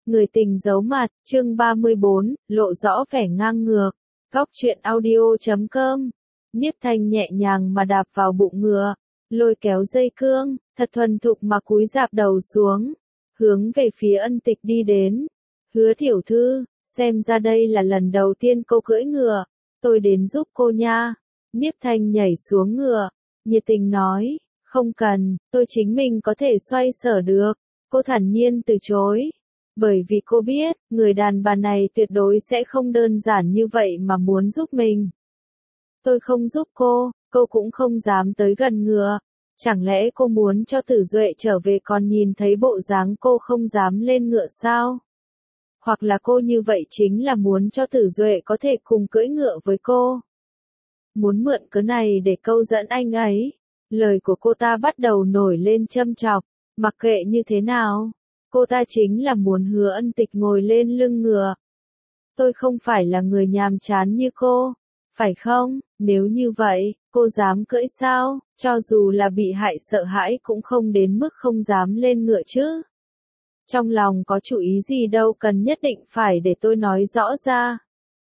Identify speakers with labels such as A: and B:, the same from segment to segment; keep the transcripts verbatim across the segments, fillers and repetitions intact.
A: Người tình giấu mặt, chương ba mươi bốn, lộ rõ vẻ ngang ngược. Góc truyện audio chấm com. Nhiếp Thanh nhẹ nhàng mà đạp vào bụng ngựa, lôi kéo dây cương, thật thuần thục mà cúi rạp đầu xuống, hướng về phía Ân Tịch đi đến. Hứa tiểu thư, xem ra đây là lần đầu tiên cô cưỡi ngựa, tôi đến giúp cô nha. Nhiếp Thanh nhảy xuống ngựa, nhiệt tình nói, không cần, tôi chính mình có thể xoay sở được. Cô thản nhiên từ chối. Bởi vì cô biết, người đàn bà này tuyệt đối sẽ không đơn giản như vậy mà muốn giúp mình. Tôi không giúp cô, cô cũng không dám tới gần ngựa. Chẳng lẽ cô muốn cho Tử Duệ trở về còn nhìn thấy bộ dáng cô không dám lên ngựa sao? Hoặc là cô như vậy chính là muốn cho Tử Duệ có thể cùng cưỡi ngựa với cô. Muốn mượn cớ này để câu dẫn anh ấy. Lời của cô ta bắt đầu nổi lên châm chọc, mặc kệ như thế nào. Cô ta chính là muốn Hứa Ân Tịch ngồi lên lưng ngựa. Tôi không phải là người nhàm chán như cô, phải không? Nếu như vậy, cô dám cưỡi sao? Cho dù là bị hại sợ hãi cũng không đến mức không dám lên ngựa chứ. Trong lòng có chủ ý gì đâu cần nhất định phải để tôi nói rõ ra.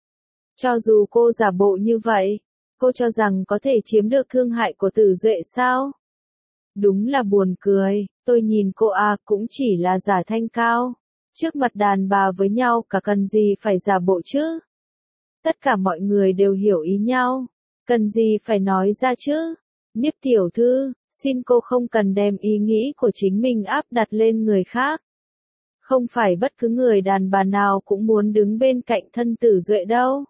A: Cho dù cô giả bộ như vậy, cô cho rằng có thể chiếm được thương hại của Tử Duệ sao? Đúng là buồn cười, tôi nhìn cô à cũng chỉ là giả thanh cao. Trước mặt đàn bà với nhau cả cần gì phải giả bộ chứ? Tất cả mọi người đều hiểu ý nhau, cần gì phải nói ra chứ? Nhiếp tiểu thư, xin cô không cần đem ý nghĩ của chính mình áp đặt lên người khác. Không phải bất cứ người đàn bà nào cũng muốn đứng bên cạnh thân Tử Duệ đâu.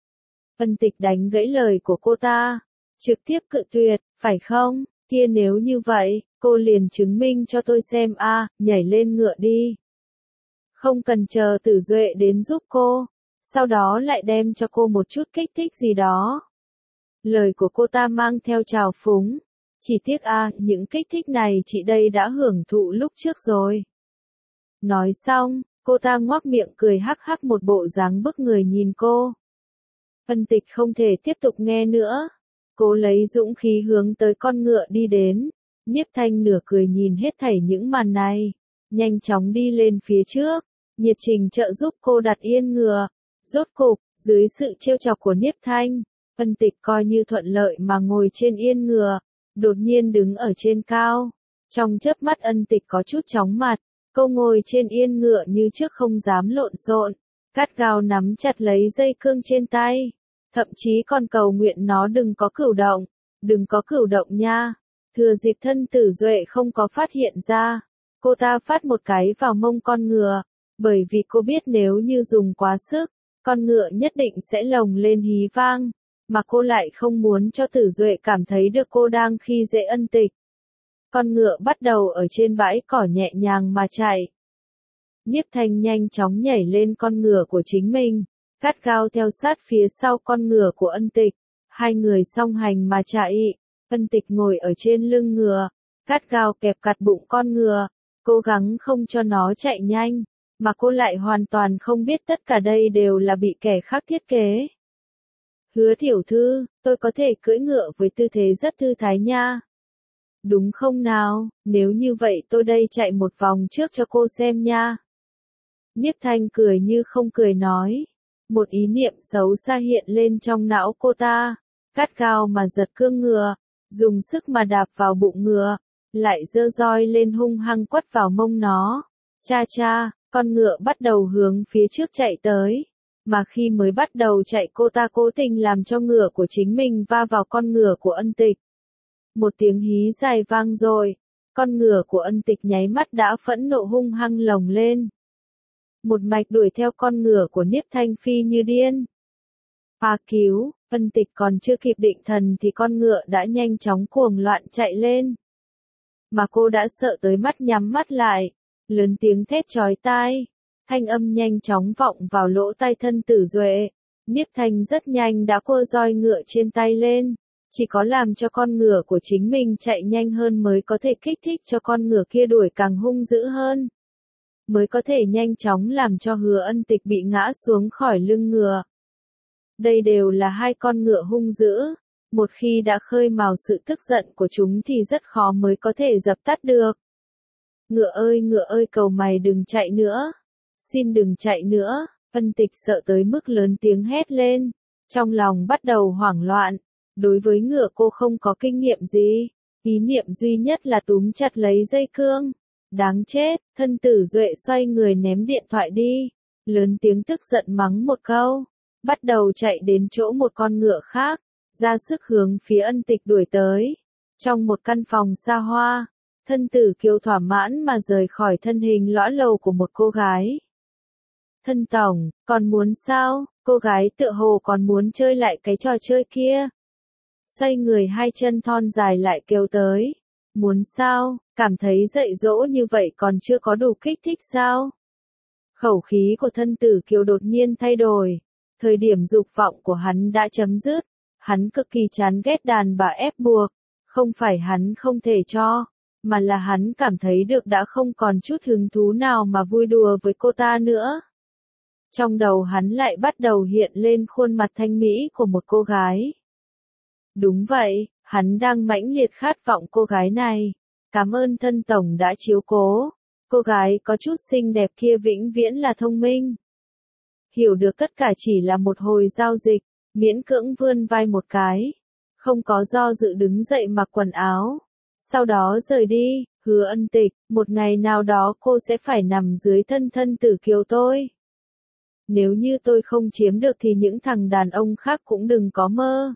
A: Ân Tịch đánh gãy lời của cô ta, trực tiếp cự tuyệt, phải không? Kia nếu như vậy, cô liền chứng minh cho tôi xem a, à, nhảy lên ngựa đi. Không cần chờ Tử Duệ đến giúp cô, sau đó lại đem cho cô một chút kích thích gì đó. Lời của cô ta mang theo trào phúng, chỉ tiếc a, à, những kích thích này chị đây đã hưởng thụ lúc trước rồi. Nói xong, cô ta ngoác miệng cười hắc hắc một bộ dáng bức người nhìn cô. Ân Tịch không thể tiếp tục nghe nữa. Cô lấy dũng khí hướng tới con ngựa đi đến. Nhiếp Thanh nửa cười nhìn hết thảy những màn này, nhanh chóng đi lên phía trước, nhiệt tình trợ giúp cô đặt yên ngựa. Rốt cục, dưới sự trêu chọc của Nhiếp Thanh, Ân Tịch coi như thuận lợi mà ngồi trên yên ngựa, đột nhiên đứng ở trên cao. Trong chớp mắt Ân Tịch có chút chóng mặt, cô ngồi trên yên ngựa như trước không dám lộn xộn, gắt gao nắm chặt lấy dây cương trên tay. Thậm chí còn cầu nguyện nó đừng có cử động, đừng có cử động nha. Thừa dịp thân Tử Duệ không có phát hiện ra, cô ta phát một cái vào mông con ngựa, bởi vì cô biết nếu như dùng quá sức, con ngựa nhất định sẽ lồng lên hí vang, mà cô lại không muốn cho Tử Duệ cảm thấy được cô đang khi dễ Ân Tịch. Con ngựa bắt đầu ở trên bãi cỏ nhẹ nhàng mà chạy. Nhiếp Thanh nhanh chóng nhảy lên con ngựa của chính mình, gắt gao theo sát phía sau con ngựa của Ân Tịch, hai người song hành mà chạy. Ân Tịch ngồi ở trên lưng ngựa, gắt gao kẹp cặt bụng con ngựa, cố gắng không cho nó chạy nhanh, mà cô lại hoàn toàn không biết tất cả đây đều là bị kẻ khác thiết kế. Hứa tiểu thư, tôi có thể cưỡi ngựa với tư thế rất thư thái nha. Đúng không nào, nếu như vậy tôi đây chạy một vòng trước cho cô xem nha. Nhiếp Thanh cười như không cười nói. Một ý niệm xấu xa hiện lên trong não cô ta, gắt gao mà giật cương ngựa, dùng sức mà đạp vào bụng ngựa, lại giơ roi lên hung hăng quất vào mông nó. Cha cha, con ngựa bắt đầu hướng phía trước chạy tới, mà khi mới bắt đầu chạy cô ta cố tình làm cho ngựa của chính mình va vào con ngựa của Ân Tịch. Một tiếng hí dài vang rồi, con ngựa của Ân Tịch nháy mắt đã phẫn nộ hung hăng lồng lên. Một mạch đuổi theo con ngựa của Nhiếp Thanh phi như điên. Phá cứu, Ân Tịch còn chưa kịp định thần thì con ngựa đã nhanh chóng cuồng loạn chạy lên. Mà cô đã sợ tới mắt nhắm mắt lại, lớn tiếng thét chói tai, thanh âm nhanh chóng vọng vào lỗ tai thân Tử Duệ. Nhiếp Thanh rất nhanh đã quơ roi ngựa trên tay lên, chỉ có làm cho con ngựa của chính mình chạy nhanh hơn mới có thể kích thích cho con ngựa kia đuổi càng hung dữ hơn. Mới có thể nhanh chóng làm cho Hứa Ân Tịch bị ngã xuống khỏi lưng ngựa. Đây đều là hai con ngựa hung dữ, một khi đã khơi mào sự tức giận của chúng thì rất khó mới có thể dập tắt được. Ngựa ơi ngựa ơi cầu mày đừng chạy nữa. xin đừng chạy nữa, Ân Tịch sợ tới mức lớn tiếng hét lên, trong lòng bắt đầu hoảng loạn, đối với ngựa cô không có kinh nghiệm gì, ý niệm duy nhất là túm chặt lấy dây cương, đáng chết, thân tử Duệ xoay người ném điện thoại đi, lớn tiếng tức giận mắng một câu, bắt đầu chạy đến chỗ một con ngựa khác, ra sức hướng phía Ân Tịch đuổi tới. Trong một căn phòng xa hoa, thân tử Kiều thỏa mãn mà rời khỏi thân hình lõa lồ của một cô gái. Thân tổng, còn muốn sao? Cô gái tựa hồ còn muốn chơi lại cái trò chơi kia. Xoay người hai chân thon dài lại kêu tới. Muốn sao? Cảm thấy dạy dỗ như vậy còn chưa có đủ kích thích sao? Khẩu khí của thân tử Kiều đột nhiên thay đổi. Thời điểm dục vọng của hắn đã chấm dứt. Hắn cực kỳ chán ghét đàn bà ép buộc. Không phải hắn không thể cho, mà là hắn cảm thấy được đã không còn chút hứng thú nào mà vui đùa với cô ta nữa. Trong đầu hắn lại bắt đầu hiện lên khuôn mặt thanh mỹ của một cô gái. Đúng vậy, hắn đang mãnh liệt khát vọng cô gái này. Cảm ơn thân tổng đã chiếu cố. Cô gái có chút xinh đẹp kia vĩnh viễn là thông minh. Hiểu được tất cả chỉ là một hồi giao dịch, miễn cưỡng vươn vai một cái. Không có do dự đứng dậy mặc quần áo. Sau đó rời đi, hứa Ân Tịch, một ngày nào đó cô sẽ phải nằm dưới thân thân tử Kiều tôi. Nếu như tôi không chiếm được thì những thằng đàn ông khác cũng đừng có mơ.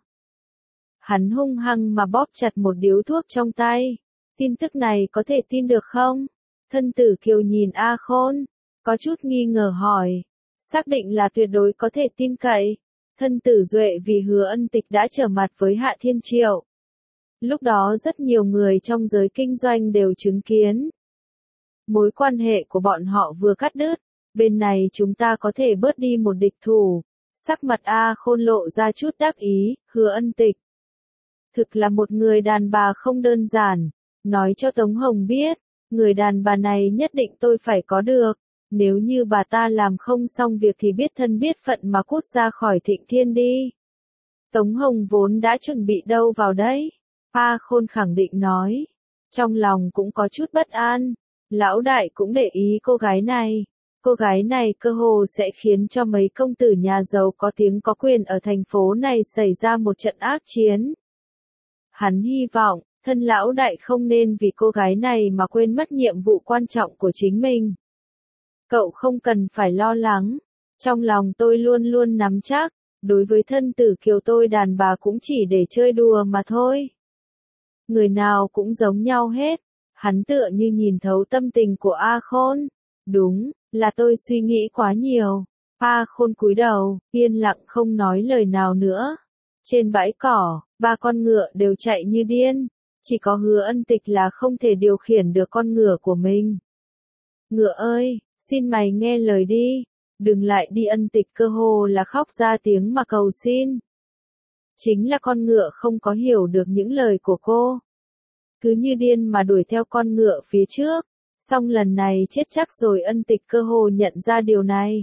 A: Hắn hung hăng mà bóp chặt một điếu thuốc trong tay. Tin tức này có thể tin được không? Thân tử Kiều nhìn A Khôn, có chút nghi ngờ hỏi. Xác định là tuyệt đối có thể tin cậy. Thân tử Duệ vì hứa Ân Tịch đã trở mặt với Hạ Thiên Triệu. Lúc đó rất nhiều người trong giới kinh doanh đều chứng kiến. Mối quan hệ của bọn họ vừa cắt đứt, bên này chúng ta có thể bớt đi một địch thủ. Sắc mặt A Khôn lộ ra chút đắc ý, hứa Ân Tịch. Thực là một người đàn bà không đơn giản, nói cho Tống Hồng biết, người đàn bà này nhất định tôi phải có được. Nếu như bà ta làm không xong việc thì biết thân biết phận mà cút ra khỏi Thịnh Thiên đi. Tống Hồng vốn đã chuẩn bị đâu vào đấy. A Khôn khẳng định nói. Trong lòng cũng có chút bất an. Lão đại cũng để ý cô gái này. Cô gái này cơ hồ sẽ khiến cho mấy công tử nhà giàu có tiếng có quyền ở thành phố này xảy ra một trận ác chiến. Hắn hy vọng, thân lão đại không nên vì cô gái này mà quên mất nhiệm vụ quan trọng của chính mình. Cậu không cần phải lo lắng. Trong lòng tôi luôn luôn nắm chắc, đối với thân tử Kiều tôi đàn bà cũng chỉ để chơi đùa mà thôi. Người nào cũng giống nhau hết. Hắn tựa như nhìn thấu tâm tình của A Khôn. Đúng, là tôi suy nghĩ quá nhiều. A Khôn cúi đầu, yên lặng không nói lời nào nữa. Trên bãi cỏ, ba con ngựa đều chạy như điên. Chỉ có hứa Ân Tịch là không thể điều khiển được con ngựa của mình. Ngựa ơi, xin mày nghe lời đi. Đừng lại đi. Ân Tịch cơ hồ là khóc ra tiếng mà cầu xin. Chính là con ngựa không có hiểu được những lời của cô. Cứ như điên mà đuổi theo con ngựa phía trước. Xong lần này chết chắc rồi. Ân Tịch cơ hồ nhận ra điều này.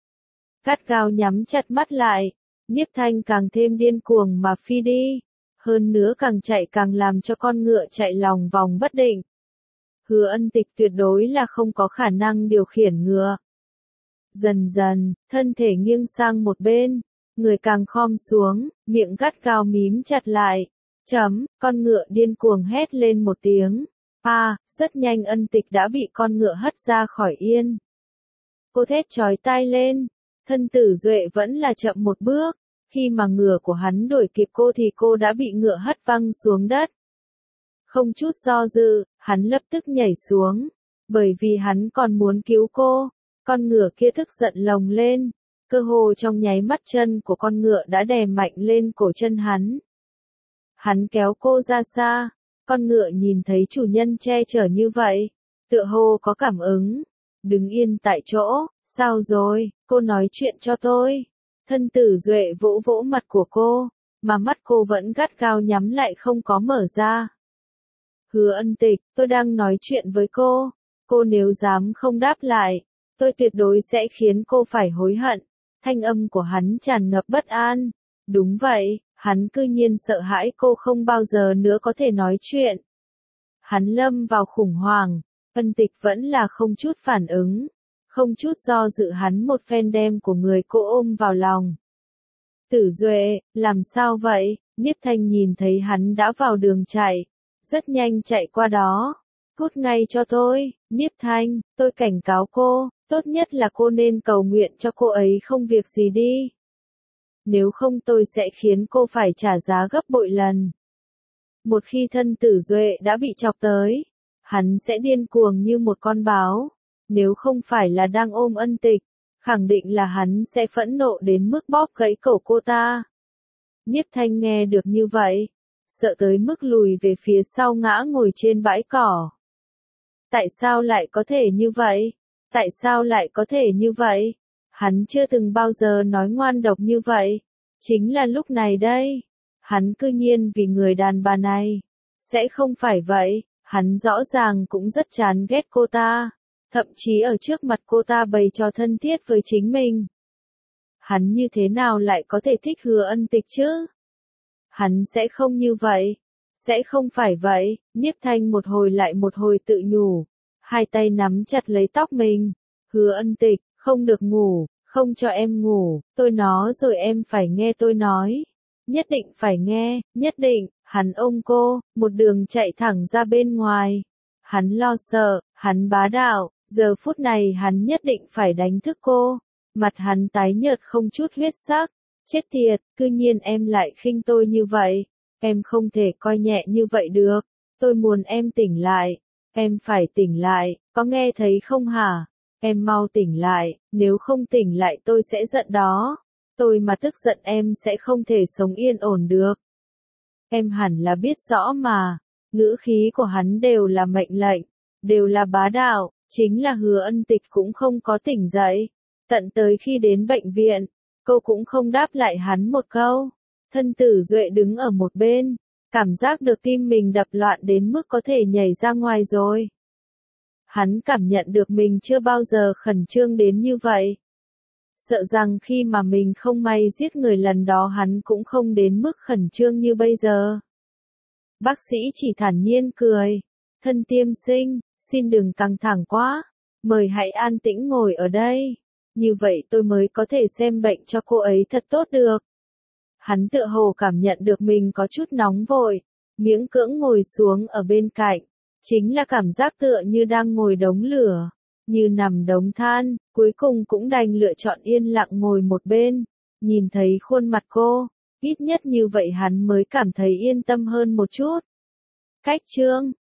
A: Gắt gao nhắm chặt mắt lại. Nhiếp Thanh càng thêm điên cuồng mà phi đi. Hơn nữa càng chạy càng làm cho con ngựa chạy lòng vòng bất định. Hứa Ân Tịch tuyệt đối là không có khả năng điều khiển ngựa. Dần dần, thân thể nghiêng sang một bên, người càng khom xuống, miệng gắt gao mím chặt lại. Chấm, con ngựa điên cuồng hét lên một tiếng. A, à, rất nhanh Ân Tịch đã bị con ngựa hất ra khỏi yên. Cô thét chói tai lên, thân tử Duệ vẫn là chậm một bước, khi mà ngựa của hắn đuổi kịp cô thì cô đã bị ngựa hất văng xuống đất. Không chút do dự, hắn lập tức nhảy xuống, bởi vì hắn còn muốn cứu cô. Con ngựa kia tức giận lồng lên, cơ hồ trong nháy mắt chân của con ngựa đã đè mạnh lên cổ chân hắn. Hắn kéo cô ra xa, con ngựa nhìn thấy chủ nhân che chở như vậy, tựa hồ có cảm ứng. Đứng yên tại chỗ, sao rồi, cô nói chuyện cho tôi. Thân tử Duệ vỗ vỗ mặt của cô, mà mắt cô vẫn gắt gao nhắm lại không có mở ra. Hứa Ân Tịch, tôi đang nói chuyện với cô, cô nếu dám không đáp lại, tôi tuyệt đối sẽ khiến cô phải hối hận. Thanh âm của hắn tràn ngập bất an. Đúng vậy, hắn cư nhiên sợ hãi cô không bao giờ nữa có thể nói chuyện. Hắn lâm vào khủng hoảng, Ân Tịch vẫn là không chút phản ứng. Không chút do dự hắn một phen đem của người cô ôm vào lòng. Tử Duệ, làm sao vậy? Niếp Thanh nhìn thấy hắn đã vào đường chạy, rất nhanh chạy qua đó. Cút ngay cho tôi, Niếp Thanh, tôi cảnh cáo cô, tốt nhất là cô nên cầu nguyện cho cô ấy không việc gì đi. Nếu không tôi sẽ khiến cô phải trả giá gấp bội lần. Một khi thân Tử Duệ đã bị chọc tới, hắn sẽ điên cuồng như một con báo. Nếu không phải là đang ôm Ân Tịch, khẳng định là hắn sẽ phẫn nộ đến mức bóp gãy cổ cô ta. Niếp Thanh nghe được như vậy, sợ tới mức lùi về phía sau ngã ngồi trên bãi cỏ. Tại sao lại có thể như vậy? Tại sao lại có thể như vậy? Hắn chưa từng bao giờ nói ngoan độc như vậy. Chính là lúc này đây. Hắn cư nhiên vì người đàn bà này. Sẽ không phải vậy, hắn rõ ràng cũng rất chán ghét cô ta. Thậm chí ở trước mặt cô ta bày trò thân thiết với chính mình. Hắn như thế nào lại có thể thích Hứa Ân Tịch chứ? Hắn sẽ không như vậy. Sẽ không phải vậy, Niếp Thanh một hồi lại một hồi tự nhủ. Hai tay nắm chặt lấy tóc mình. Hứa Ân Tịch, không được ngủ, không cho em ngủ, tôi nói rồi em phải nghe tôi nói. Nhất định phải nghe, nhất định, hắn ôm cô, một đường chạy thẳng ra bên ngoài. Hắn lo sợ, hắn bá đạo, giờ phút này hắn nhất định phải đánh thức cô. Mặt hắn tái nhợt không chút huyết sắc. Chết tiệt, cư nhiên em lại khinh tôi như vậy. Em không thể coi nhẹ như vậy được. Tôi muốn em tỉnh lại. Em phải tỉnh lại, có nghe thấy không hả? Em mau tỉnh lại, nếu không tỉnh lại tôi sẽ giận đó. Tôi mà tức giận em sẽ không thể sống yên ổn được. Em hẳn là biết rõ mà. Ngữ khí của hắn đều là mệnh lệnh, đều là bá đạo, chính là Hứa Ân Tịch cũng không có tỉnh dậy. Tận tới khi đến bệnh viện, cô cũng không đáp lại hắn một câu. Thân Tử Duệ đứng ở một bên, cảm giác được tim mình đập loạn đến mức có thể nhảy ra ngoài rồi. Hắn cảm nhận được mình chưa bao giờ khẩn trương đến như vậy. Sợ rằng khi mà mình không may giết người lần đó hắn cũng không đến mức khẩn trương như bây giờ. Bác sĩ chỉ thản nhiên cười. Thân Tiêm Sinh, xin đừng căng thẳng quá. Mời hãy an tĩnh ngồi ở đây. Như vậy tôi mới có thể xem bệnh cho cô ấy thật tốt được. Hắn tựa hồ cảm nhận được mình có chút nóng vội. Miễn cưỡng ngồi xuống ở bên cạnh. Chính là cảm giác tựa như đang ngồi đống lửa. Như nằm đống than, cuối cùng cũng đành lựa chọn yên lặng ngồi một bên. Nhìn thấy khuôn mặt cô, ít nhất như vậy hắn mới cảm thấy yên tâm hơn một chút. Cách chương